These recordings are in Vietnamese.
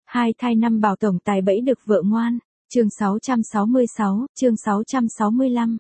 Hai thai năm bảo tổng tài bẫy được vợ ngoan. Chương 666, chương 665.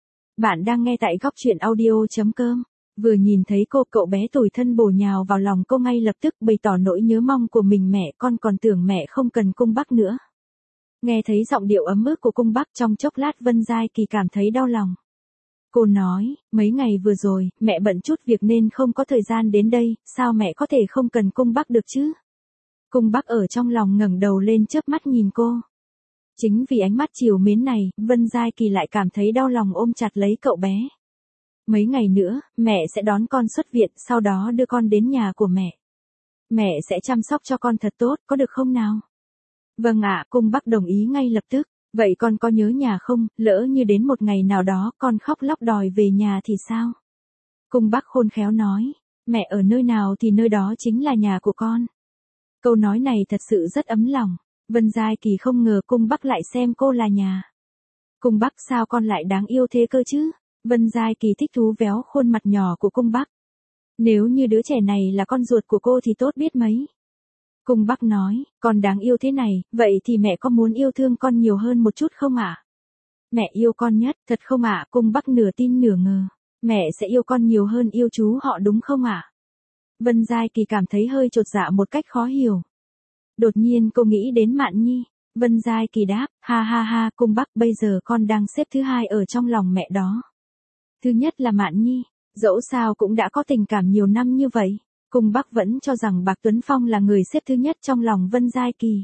Bạn đang nghe tại góc truyện audio.com. Vừa nhìn thấy cô, cậu bé tủi thân bổ nhào vào lòng cô ngay lập tức bày tỏ nỗi nhớ mong của mình. Mẹ, con còn tưởng mẹ không cần cung Bắc nữa. Nghe thấy giọng điệu ấm ức của cung Bắc, trong chốc lát Vân Giai Kỳ cảm thấy đau lòng. Cô nói, mấy ngày vừa rồi, mẹ bận chút việc nên không có thời gian đến đây, sao mẹ có thể không cần cung Bắc được chứ? Cung Bắc ở trong lòng ngẩng đầu lên chớp mắt nhìn cô. Chính vì ánh mắt trìu mến này, Vân Giai Kỳ lại cảm thấy đau lòng ôm chặt lấy cậu bé. Mấy ngày nữa, mẹ sẽ đón con xuất viện, sau đó đưa con đến nhà của mẹ. Mẹ sẽ chăm sóc cho con thật tốt, có được không nào? Vâng ạ, cung Bắc đồng ý ngay lập tức. Vậy con có nhớ nhà không, lỡ như đến một ngày nào đó con khóc lóc đòi về nhà thì sao? Cung Bắc khôn khéo nói, mẹ ở nơi nào thì nơi đó chính là nhà của con. Câu nói này thật sự rất ấm lòng. Vân Giai Kỳ không ngờ cung Bắc lại xem cô là nhà. Cung Bắc, sao con lại đáng yêu thế cơ chứ? Vân Giai Kỳ thích thú véo khuôn mặt nhỏ của cung Bắc. Nếu như đứa trẻ này là con ruột của cô thì tốt biết mấy. Cung Bắc nói, con đáng yêu thế này, vậy thì mẹ có muốn yêu thương con nhiều hơn một chút không ạ? Mẹ yêu con nhất, thật không ạ? Cung Bắc nửa tin nửa ngờ. Mẹ sẽ yêu con nhiều hơn yêu chú họ đúng không ạ? Vân Giai Kỳ cảm thấy hơi chột dạ một cách khó hiểu. Đột nhiên cô nghĩ đến Mạn Nhi. Vân Giai Kỳ đáp, ha ha ha, cung Bắc, bây giờ con đang xếp thứ hai ở trong lòng mẹ đó. Thứ nhất là Mạn Nhi, dẫu sao cũng đã có tình cảm nhiều năm như vậy. Cung Bắc vẫn cho rằng Bạc Tuấn Phong là người xếp thứ nhất trong lòng Vân Giai Kỳ.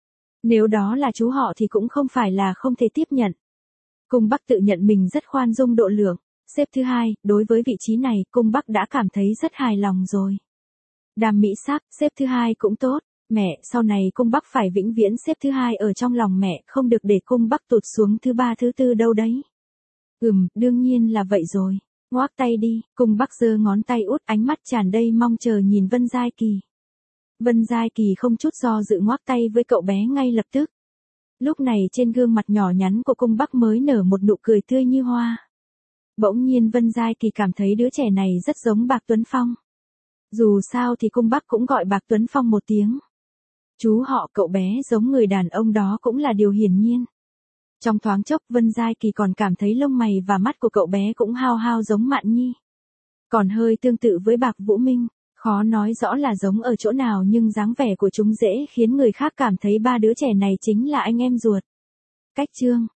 Nếu đó là chú họ thì cũng không phải là không thể tiếp nhận. Cung Bắc tự nhận mình rất khoan dung độ lượng, xếp thứ hai, đối với vị trí này, cung Bắc đã cảm thấy rất hài lòng rồi. Đàm Mỹ Sắc, xếp thứ hai cũng tốt. Mẹ, sau này cung Bắc phải vĩnh viễn xếp thứ hai ở trong lòng mẹ, không được để cung Bắc tụt xuống thứ ba thứ tư đâu đấy. Đương nhiên là vậy rồi. Ngoác tay đi, cung Bắc giơ ngón tay út, ánh mắt tràn đầy mong chờ nhìn Vân Giai Kỳ. Vân Giai Kỳ không chút do dự ngoác tay với cậu bé ngay lập tức. Lúc này trên gương mặt nhỏ nhắn của cung Bắc mới nở một nụ cười tươi như hoa. Bỗng nhiên Vân Giai Kỳ cảm thấy đứa trẻ này rất giống Bạc Tuấn Phong. Dù sao thì cung Bắc cũng gọi Bạc Tuấn Phong một tiếng. Chú họ cậu bé giống người đàn ông đó cũng là điều hiển nhiên. Trong thoáng chốc Vân Giai Kỳ còn cảm thấy lông mày và mắt của cậu bé cũng hao hao giống Mạn Nhi. Còn hơi tương tự với Bạc Vũ Minh, khó nói rõ là giống ở chỗ nào nhưng dáng vẻ của chúng dễ khiến người khác cảm thấy ba đứa trẻ này chính là anh em ruột. Cách chương